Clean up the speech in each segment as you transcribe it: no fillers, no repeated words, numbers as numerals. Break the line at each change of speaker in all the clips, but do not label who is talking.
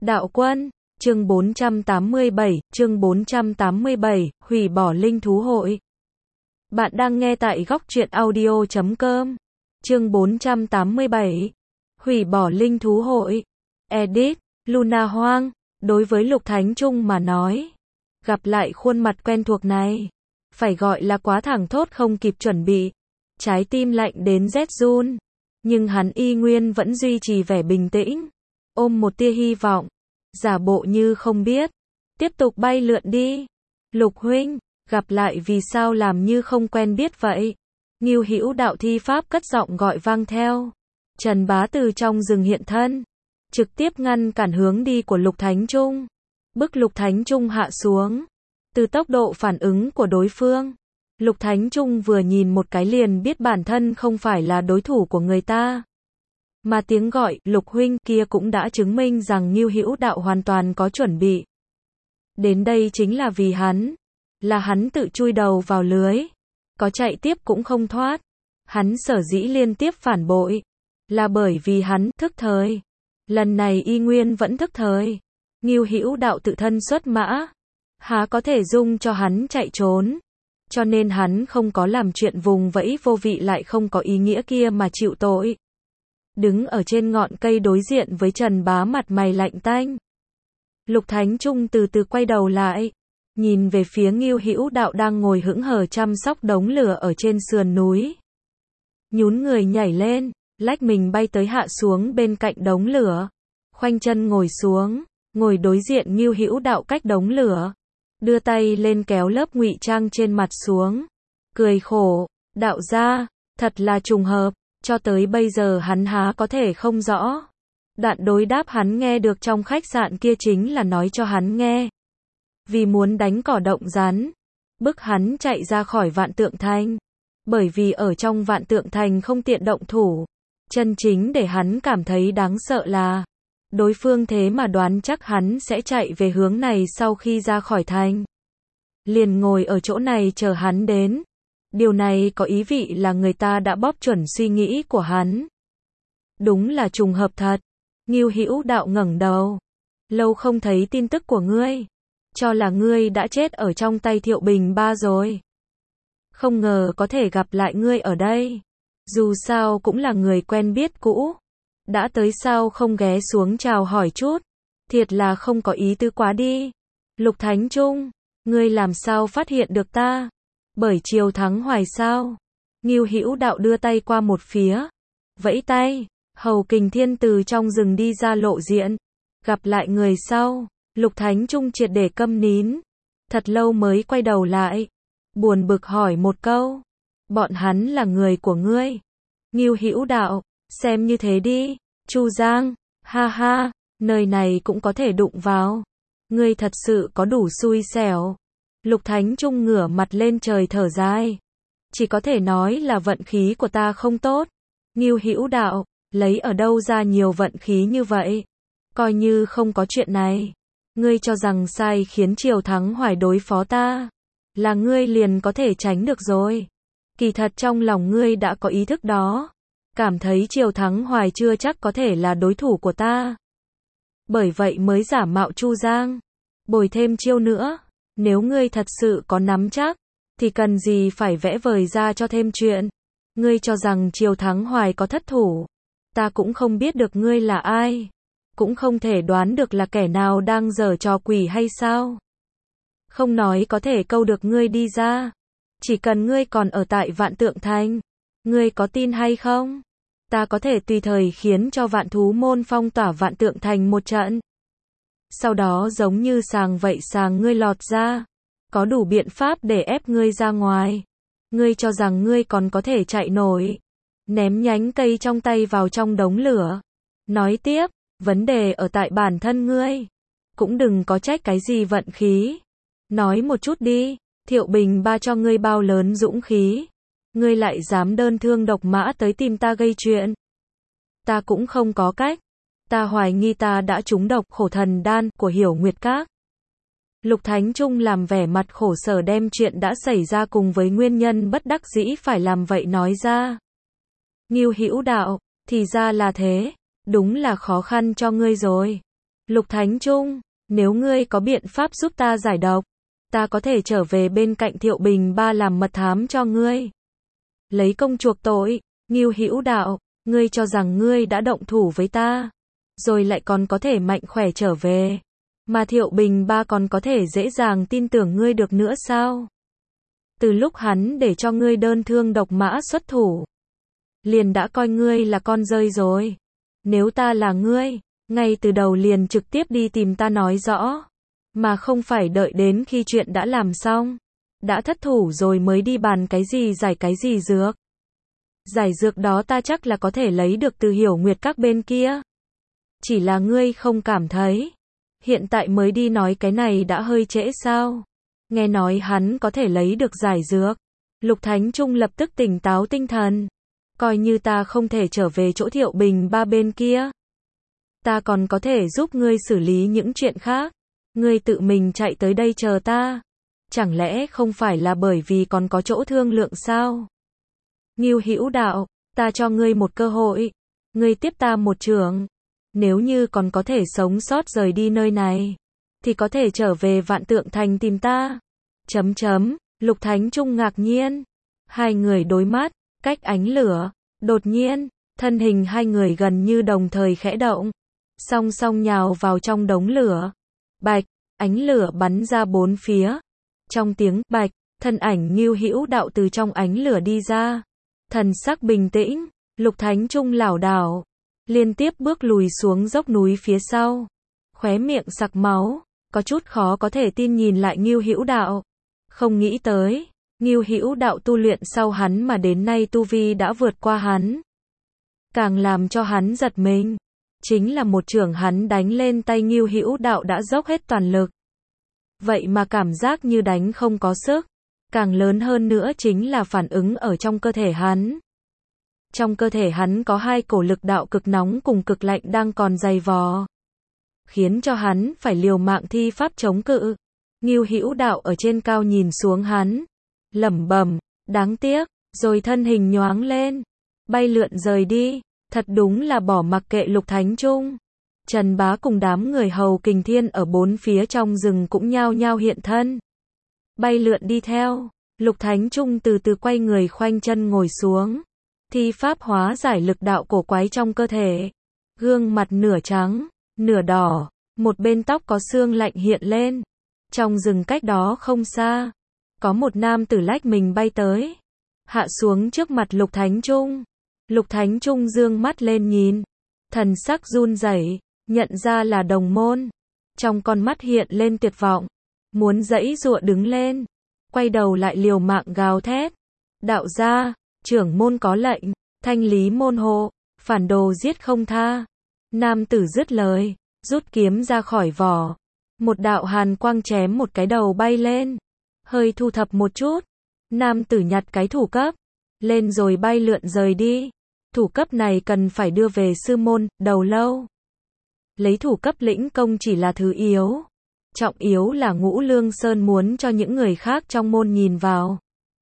Đạo quân, chương 487, hủy bỏ linh thú hội. Bạn đang nghe tại góc truyện audio.com. Chương 487, hủy bỏ linh thú hội. Edit, Luna Hoang, đối với Lục Thánh Trung mà nói, gặp lại khuôn mặt quen thuộc này, phải gọi là quá thẳng thốt không kịp chuẩn bị. Trái tim lạnh đến rét run, nhưng hắn y nguyên vẫn duy trì vẻ bình tĩnh, ôm một tia hy vọng, giả bộ như không biết, tiếp tục bay lượn đi. Lục huynh, gặp lại vì sao làm như không quen biết vậy? Ngưu Hữu Đạo thi pháp cất giọng gọi vang theo. Trần Bá từ trong rừng hiện thân, trực tiếp ngăn cản hướng đi của Lục Thánh Trung, bức Lục Thánh Trung hạ xuống. Từ tốc độ phản ứng của đối phương, Lục Thánh Trung vừa nhìn một cái liền biết bản thân không phải là đối thủ của người ta. Mà tiếng gọi Lục huynh kia cũng đã chứng minh rằng Ngưu Hữu Đạo hoàn toàn có chuẩn bị. Đến đây chính là vì hắn, là hắn tự chui đầu vào lưới, có chạy tiếp cũng không thoát. Hắn sở dĩ liên tiếp phản bội, là bởi vì hắn thức thời. Lần này y nguyên vẫn thức thời. Ngưu Hữu Đạo tự thân xuất mã, há có thể dung cho hắn chạy trốn. Cho nên hắn không có làm chuyện vùng vẫy vô vị lại không có ý nghĩa kia mà chịu tội. Đứng ở trên ngọn cây đối diện với Trần Bá mặt mày lạnh tanh. Lục Thánh Trung từ từ quay đầu lại, nhìn về phía Ngưu Hữu Đạo đang ngồi hững hờ chăm sóc đống lửa ở trên sườn núi. Nhún người nhảy lên, lách mình bay tới hạ xuống bên cạnh đống lửa, khoanh chân ngồi xuống, ngồi đối diện Ngưu Hữu Đạo cách đống lửa, đưa tay lên kéo lớp ngụy trang trên mặt xuống, cười khổ, đạo gia, thật là trùng hợp, cho tới bây giờ hắn há có thể không rõ. Đoạn đối đáp hắn nghe được trong khách sạn kia chính là nói cho hắn nghe. Vì muốn đánh cỏ động rắn, bức hắn chạy ra khỏi Vạn Tượng Thành. Bởi vì ở trong Vạn Tượng Thành không tiện động thủ. Chân chính để hắn cảm thấy đáng sợ là, đối phương thế mà đoán chắc hắn sẽ chạy về hướng này sau khi ra khỏi thành. Liền ngồi ở chỗ này chờ hắn đến. Điều này có ý vị là người ta đã bóp chuẩn suy nghĩ của hắn. Đúng là trùng hợp thật. Ngưu Hữu Đạo ngẩng đầu. Lâu không thấy tin tức của ngươi. Cho là ngươi đã chết ở trong tay Thiệu Bình Ba rồi. Không ngờ có thể gặp lại ngươi ở đây. Dù sao cũng là người quen biết cũ. Đã tới sao không ghé xuống chào hỏi chút. Thiệt là không có ý tứ quá đi. Lục Thánh Trung, ngươi làm sao phát hiện được ta? Bởi Triều Thắng Hoài sao? Ngưu Hữu Đạo đưa tay qua một phía, vẫy tay, Hầu Kình Thiên từ trong rừng đi ra lộ diện. Gặp lại người sau, Lục Thánh Trung triệt để câm nín. Thật lâu mới quay đầu lại, buồn bực hỏi một câu. Bọn hắn là người của ngươi? Ngưu Hữu Đạo, xem như thế đi. Chu Giang, ha ha, nơi này cũng có thể đụng vào. Ngươi thật sự có đủ xui xẻo. Lục Thánh Trung ngửa mặt lên trời thở dài. Chỉ có thể nói là vận khí của ta không tốt. Ngưu Hữu Đạo, lấy ở đâu ra nhiều vận khí như vậy? Coi như không có chuyện này. Ngươi cho rằng sai khiến Triều Thắng Hoài đối phó ta, là ngươi liền có thể tránh được rồi. Kỳ thật trong lòng ngươi đã có ý thức đó. Cảm thấy Triều Thắng Hoài chưa chắc có thể là đối thủ của ta. Bởi vậy mới giả mạo Chu Giang. Bồi thêm chiêu nữa. Nếu ngươi thật sự có nắm chắc, thì cần gì phải vẽ vời ra cho thêm chuyện. Ngươi cho rằng Triều Thắng Hoài có thất thủ. Ta cũng không biết được ngươi là ai. Cũng không thể đoán được là kẻ nào đang giở trò quỷ hay sao. Không nói có thể câu được ngươi đi ra. Chỉ cần ngươi còn ở tại Vạn Tượng Thành. Ngươi có tin hay không? Ta có thể tùy thời khiến cho Vạn Thú Môn phong tỏa Vạn Tượng Thành một trận. Sau đó giống như sàng vậy sàng ngươi lọt ra. Có đủ biện pháp để ép ngươi ra ngoài. Ngươi cho rằng ngươi còn có thể chạy nổi. Ném nhánh cây trong tay vào trong đống lửa. Nói tiếp, vấn đề ở tại bản thân ngươi. Cũng đừng có trách cái gì vận khí. Nói một chút đi, Thiệu Bình Ba cho ngươi bao lớn dũng khí. Ngươi lại dám đơn thương độc mã tới tìm ta gây chuyện. Ta cũng không có cách. Ta hoài nghi ta đã trúng độc Khổ Thần Đan của Hiểu Nguyệt Các. Lục Thánh Trung làm vẻ mặt khổ sở đem chuyện đã xảy ra cùng với nguyên nhân bất đắc dĩ phải làm vậy nói ra. Ngưu Hữu Đạo, thì ra là thế, đúng là khó khăn cho ngươi rồi. Lục Thánh Trung, nếu ngươi có biện pháp giúp ta giải độc, ta có thể trở về bên cạnh Thiệu Bình Ba làm mật thám cho ngươi. Lấy công chuộc tội. Ngưu Hữu Đạo, ngươi cho rằng ngươi đã động thủ với ta, rồi lại còn có thể mạnh khỏe trở về, mà Thiệu Bình Ba còn có thể dễ dàng tin tưởng ngươi được nữa sao? Từ lúc hắn để cho ngươi đơn thương độc mã xuất thủ, liền đã coi ngươi là con rơi rồi. Nếu ta là ngươi, ngay từ đầu liền trực tiếp đi tìm ta nói rõ, mà không phải đợi đến khi chuyện đã làm xong, đã thất thủ rồi mới đi bàn cái gì giải cái gì dược. Giải dược đó ta chắc là có thể lấy được từ Hiểu Nguyệt các bên kia. Chỉ là ngươi không cảm thấy hiện tại mới đi nói cái này đã hơi trễ sao? Nghe nói hắn có thể lấy được giải dược. Lục Thánh Trung lập tức tỉnh táo tinh thần. Coi như ta không thể trở về chỗ Thiệu Bình Ba bên kia, ta còn có thể giúp ngươi xử lý những chuyện khác. Ngươi tự mình chạy tới đây chờ ta, chẳng lẽ không phải là bởi vì còn có chỗ thương lượng sao? Ngưu Hữu Đạo, ta cho ngươi một cơ hội, ngươi tiếp ta một chưởng. Nếu như còn có thể sống sót rời đi nơi này, thì có thể trở về Vạn Tượng Thành tìm ta. Lục Thánh Trung ngạc nhiên. Hai người đối mắt, cách ánh lửa. Đột nhiên, thân hình hai người gần như đồng thời khẽ động, song song nhào vào trong đống lửa. Bạch, ánh lửa bắn ra bốn phía. Trong tiếng bạch, thân ảnh Ngưu Hữu Đạo từ trong ánh lửa đi ra. Thần sắc bình tĩnh, Lục Thánh Trung lảo đảo, liên tiếp bước lùi xuống dốc núi phía sau. Khóe miệng sặc máu, có chút khó có thể tin nhìn lại Ngưu Hữu Đạo. Không nghĩ tới, Ngưu Hữu Đạo tu luyện sau hắn mà đến nay tu vi đã vượt qua hắn. Càng làm cho hắn giật mình, chính là một chưởng hắn đánh lên tay Ngưu Hữu Đạo đã dốc hết toàn lực. Vậy mà cảm giác như đánh không có sức. Càng lớn hơn nữa chính là phản ứng ở trong cơ thể hắn. Trong cơ thể hắn có hai cổ lực đạo cực nóng cùng cực lạnh đang còn dày vò, khiến cho hắn phải liều mạng thi pháp chống cự. Ngưu Hữu Đạo ở trên cao nhìn xuống hắn, lẩm bẩm, đáng tiếc, rồi thân hình nhoáng lên, bay lượn rời đi. Thật đúng là bỏ mặc kệ Lục Thánh Trung. Trần Bá cùng đám người hầu Kình Thiên ở bốn phía trong rừng cũng nhao nhao hiện thân, bay lượn đi theo. Lục Thánh Trung từ từ quay người khoanh chân ngồi xuống, thi pháp hóa giải lực đạo cổ quái trong cơ thể. Gương mặt nửa trắng, nửa đỏ, một bên tóc có xương lạnh hiện lên. Trong rừng cách đó không xa, có một nam tử lách mình bay tới, hạ xuống trước mặt Lục Thánh Trung. Lục Thánh Trung dương mắt lên nhìn, thần sắc run rẩy, nhận ra là đồng môn. Trong con mắt hiện lên tuyệt vọng, muốn giãy giụa đứng lên, quay đầu lại liều mạng gào thét. Đạo gia, trưởng môn có lệnh, thanh lý môn hộ, phản đồ giết không tha. Nam tử dứt lời, rút kiếm ra khỏi vỏ. Một đạo hàn quang chém một cái đầu bay lên. Hơi thu thập một chút, nam tử nhặt cái thủ cấp lên rồi bay lượn rời đi. Thủ cấp này cần phải đưa về sư môn, Đầu Lâu. Lấy thủ cấp lĩnh công chỉ là thứ yếu. Trọng yếu là Ngũ Lương Sơn muốn cho những người khác trong môn nhìn vào.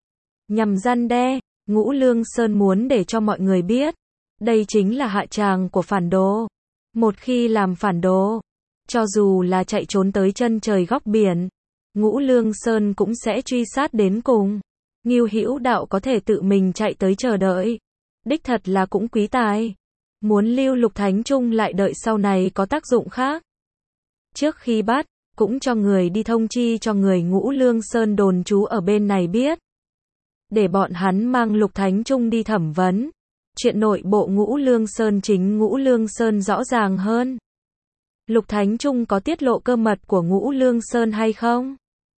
Nhằm răn đe, Ngũ Lương Sơn muốn để cho mọi người biết, đây chính là hạ tràng của phản đồ. Một khi làm phản đồ, cho dù là chạy trốn tới chân trời góc biển, Ngũ Lương Sơn cũng sẽ truy sát đến cùng. Ngưu Hữu Đạo có thể tự mình chạy tới chờ đợi, đích thật là cũng quý tài. Muốn lưu Lục Thánh Trung lại đợi sau này có tác dụng khác. Trước khi bắt, cũng cho người đi thông chi cho người Ngũ Lương Sơn đồn trú ở bên này biết, để bọn hắn mang Lục Thánh Trung đi thẩm vấn. Chuyện nội bộ Ngũ Lương Sơn chính Ngũ Lương Sơn rõ ràng hơn. Lục Thánh Trung có tiết lộ cơ mật của Ngũ Lương Sơn hay không?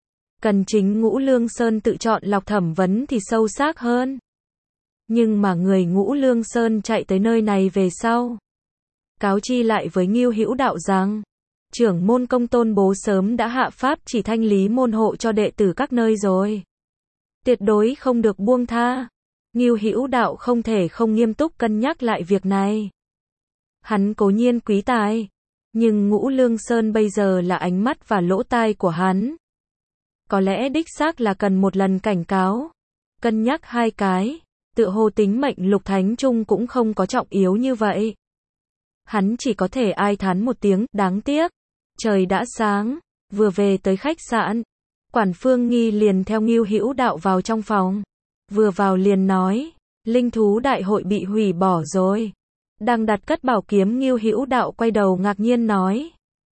Cần chính Ngũ Lương Sơn tự chọn lọc thẩm vấn thì sâu sắc hơn. Nhưng mà người Ngũ Lương Sơn chạy tới nơi này về sau, cáo chi lại với Ngưu Hữu Đạo rằng, trưởng môn Công Tôn Bố sớm đã hạ pháp chỉ thanh lý môn hộ cho đệ tử các nơi rồi. Tuyệt đối không được buông tha. Ngưu Hữu Đạo không thể không nghiêm túc cân nhắc lại việc này. Hắn cố nhiên quý tài, nhưng Ngũ Lương Sơn bây giờ là ánh mắt và lỗ tai của hắn. Có lẽ đích xác là cần một lần cảnh cáo, cân nhắc hai cái, tựa hồ tính mệnh Lục Thánh Trung cũng không có trọng yếu như vậy. Hắn chỉ có thể ai thán một tiếng, đáng tiếc. Trời đã sáng, vừa về tới khách sạn, Quản Phương Nghi liền theo Ngưu Hữu Đạo vào trong phòng. Vừa vào liền nói, linh thú đại hội bị hủy bỏ rồi. Đang đặt cất bảo kiếm, Ngưu Hữu Đạo quay đầu ngạc nhiên nói.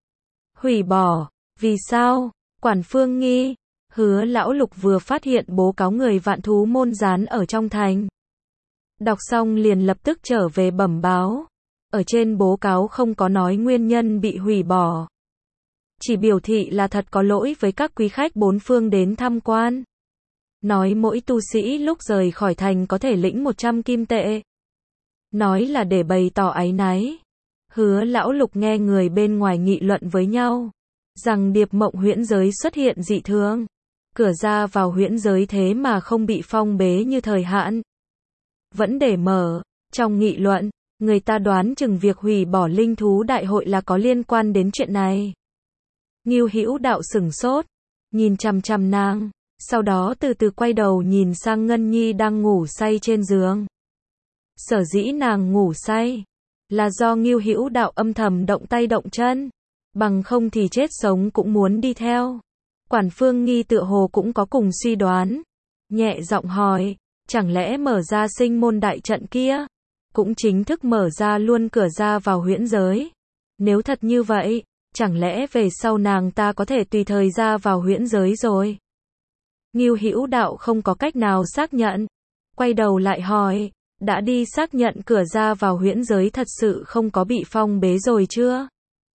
Hủy bỏ, vì sao? Quản Phương Nghi, Hứa Lão Lục vừa phát hiện bố cáo người Vạn Thú môn dán ở trong thành. Đọc xong liền lập tức trở về bẩm báo. Ở trên bố cáo không có nói nguyên nhân bị hủy bỏ. Chỉ biểu thị là thật có lỗi với các quý khách bốn phương đến tham quan. Nói mỗi tu sĩ lúc rời khỏi thành có thể lĩnh 100 kim tệ. Nói là để bày tỏ áy náy. Hứa Lão Lục nghe người bên ngoài nghị luận với nhau, rằng Điệp Mộng huyễn giới xuất hiện dị thường. Cửa ra vào huyễn giới thế mà không bị phong bế như thời hạn, vẫn để mở. Trong nghị luận, người ta đoán chừng việc hủy bỏ linh thú đại hội là có liên quan đến chuyện này. Ngưu Hữu Đạo sửng sốt, nhìn chằm chằm nàng, sau đó từ từ quay đầu nhìn sang Ngân Nhi đang ngủ say trên giường. Sở dĩ nàng ngủ say là do Ngưu Hữu Đạo âm thầm động tay động chân, bằng không thì chết sống cũng muốn đi theo. Quản Phương Nghi tựa hồ cũng có cùng suy đoán, nhẹ giọng hỏi, chẳng lẽ mở ra sinh môn đại trận kia, cũng chính thức mở ra luôn cửa ra vào huyễn giới? Nếu thật như vậy, chẳng lẽ về sau nàng ta có thể tùy thời ra vào huyễn giới rồi? Ngưu Hữu Đạo không có cách nào xác nhận, quay đầu lại hỏi, đã đi xác nhận cửa ra vào huyễn giới thật sự không có bị phong bế rồi chưa?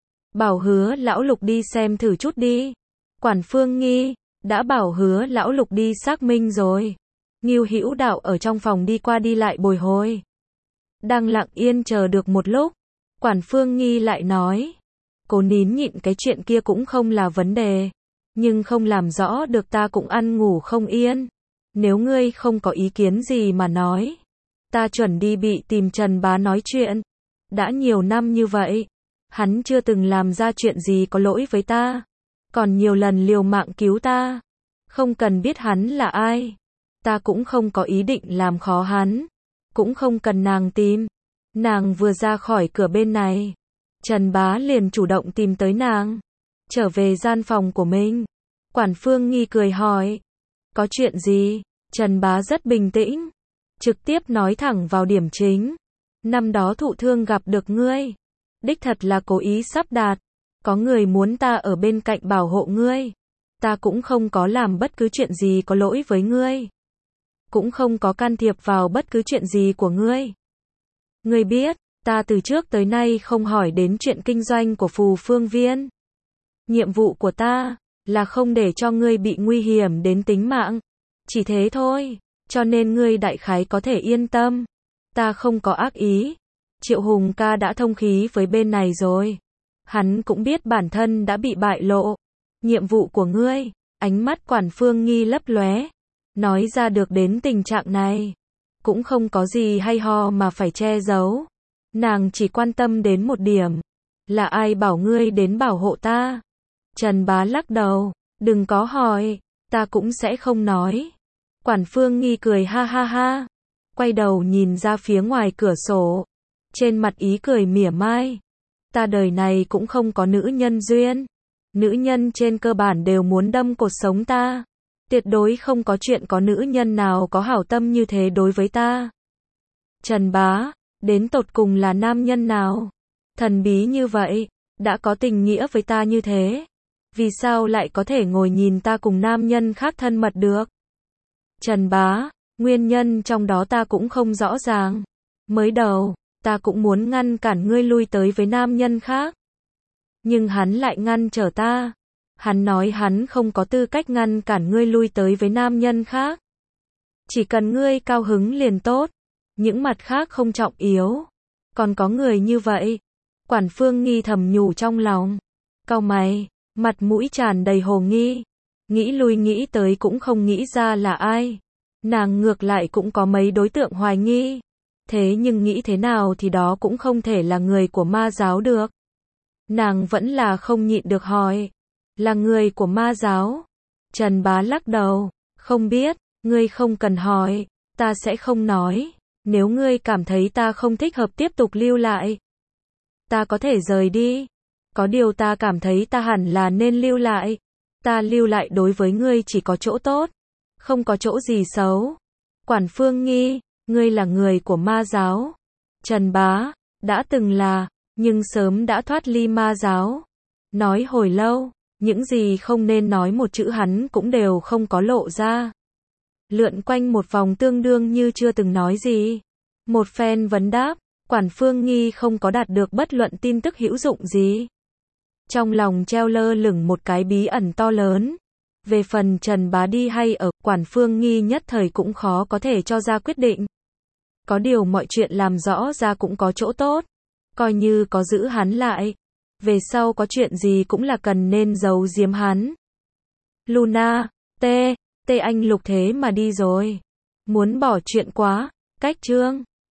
Bảo Hứa Lão Lục đi xem thử chút đi. Quản Phương Nghi, đã bảo Hứa Lão Lục đi xác minh rồi. Ngưu Hữu Đạo ở trong phòng đi qua đi lại bồi hồi. Đang lặng yên chờ được một lúc, Quản Phương Nghi lại nói, cố nín nhịn cái chuyện kia cũng không là vấn đề, nhưng không làm rõ được ta cũng ăn ngủ không yên. Nếu ngươi không có ý kiến gì mà nói, ta chuẩn đi bị tìm Trần Bá nói chuyện. Đã nhiều năm như vậy, hắn chưa từng làm ra chuyện gì có lỗi với ta, còn nhiều lần liều mạng cứu ta. Không cần biết hắn là ai, ta cũng không có ý định làm khó hắn, cũng không cần nàng tìm. Nàng vừa ra khỏi cửa bên này, Trần Bá liền chủ động tìm tới nàng. Trở về gian phòng của mình, Quản Phương Nghi cười hỏi, có chuyện gì? Trần Bá rất bình tĩnh, trực tiếp nói thẳng vào điểm chính. Năm đó thụ thương gặp được ngươi, đích thật là cố ý sắp đặt. Có người muốn ta ở bên cạnh bảo hộ ngươi. Ta cũng không có làm bất cứ chuyện gì có lỗi với ngươi, cũng không có can thiệp vào bất cứ chuyện gì của ngươi. Ngươi biết, ta từ trước tới nay không hỏi đến chuyện kinh doanh của Phù Phương Viên. Nhiệm vụ của ta là không để cho ngươi bị nguy hiểm đến tính mạng. Chỉ thế thôi, cho nên ngươi đại khái có thể yên tâm. Ta không có ác ý. Triệu Hùng ca đã thông khí với bên này rồi. Hắn cũng biết bản thân đã bị bại lộ. Nhiệm vụ của ngươi, ánh mắt Quản Phương Nghi lấp lóe, nói ra được đến tình trạng này, cũng không có gì hay ho mà phải che giấu. Nàng chỉ quan tâm đến một điểm, là ai bảo ngươi đến bảo hộ ta? Trần Bá lắc đầu, đừng có hỏi, ta cũng sẽ không nói. Quản Phương Nghi cười ha ha ha, quay đầu nhìn ra phía ngoài cửa sổ, trên mặt ý cười mỉa mai. Ta đời này cũng không có nữ nhân duyên. Nữ nhân trên cơ bản đều muốn đâm cột sống ta. Tuyệt đối không có chuyện có nữ nhân nào có hảo tâm như thế đối với ta. Trần Bá, đến tột cùng là nam nhân nào? Thần bí như vậy, đã có tình nghĩa với ta như thế, vì sao lại có thể ngồi nhìn ta cùng nam nhân khác thân mật được? Trần Bá, nguyên nhân trong đó ta cũng không rõ ràng. Mới đầu, ta cũng muốn ngăn cản ngươi lui tới với nam nhân khác, nhưng hắn lại ngăn trở ta. Hắn nói hắn không có tư cách ngăn cản ngươi lui tới với nam nhân khác. Chỉ cần ngươi cao hứng liền tốt, những mặt khác không trọng yếu. Còn có người như vậy? Quản Phương Nghi thầm nhủ trong lòng, cau mày, mặt mũi tràn đầy hồ nghi. Nghĩ lui nghĩ tới cũng không nghĩ ra là ai. Nàng ngược lại cũng có mấy đối tượng hoài nghi. Thế nhưng nghĩ thế nào thì đó cũng không thể là người của ma giáo được. Nàng vẫn là không nhịn được hỏi, là người của ma giáo? Trần Bá lắc đầu, không biết, ngươi không cần hỏi, ta sẽ không nói. Nếu ngươi cảm thấy ta không thích hợp tiếp tục lưu lại, ta có thể rời đi. Có điều ta cảm thấy ta hẳn là nên lưu lại. Ta lưu lại đối với ngươi chỉ có chỗ tốt, không có chỗ gì xấu. Quản Phương Nghi, ngươi là người của ma giáo. Trần Bá, đã từng là, nhưng sớm đã thoát ly ma giáo. Nói hồi lâu, những gì không nên nói một chữ hắn cũng đều không có lộ ra. Lượn quanh một vòng tương đương như chưa từng nói gì. Một phen vấn đáp, Quản Phương Nghi không có đạt được bất luận tin tức hữu dụng gì. Trong lòng treo lơ lửng một cái bí ẩn to lớn. Về phần Trần Bá đi hay ở, Quản Phương Nghi nhất thời cũng khó có thể cho ra quyết định. Có điều mọi chuyện làm rõ ra cũng có chỗ tốt. Coi như có giữ hắn lại. Về sau có chuyện gì cũng là cần nên giấu giếm hắn. Luna, T anh Lục thế mà đi rồi. Muốn bỏ chuyện quá. Cách chương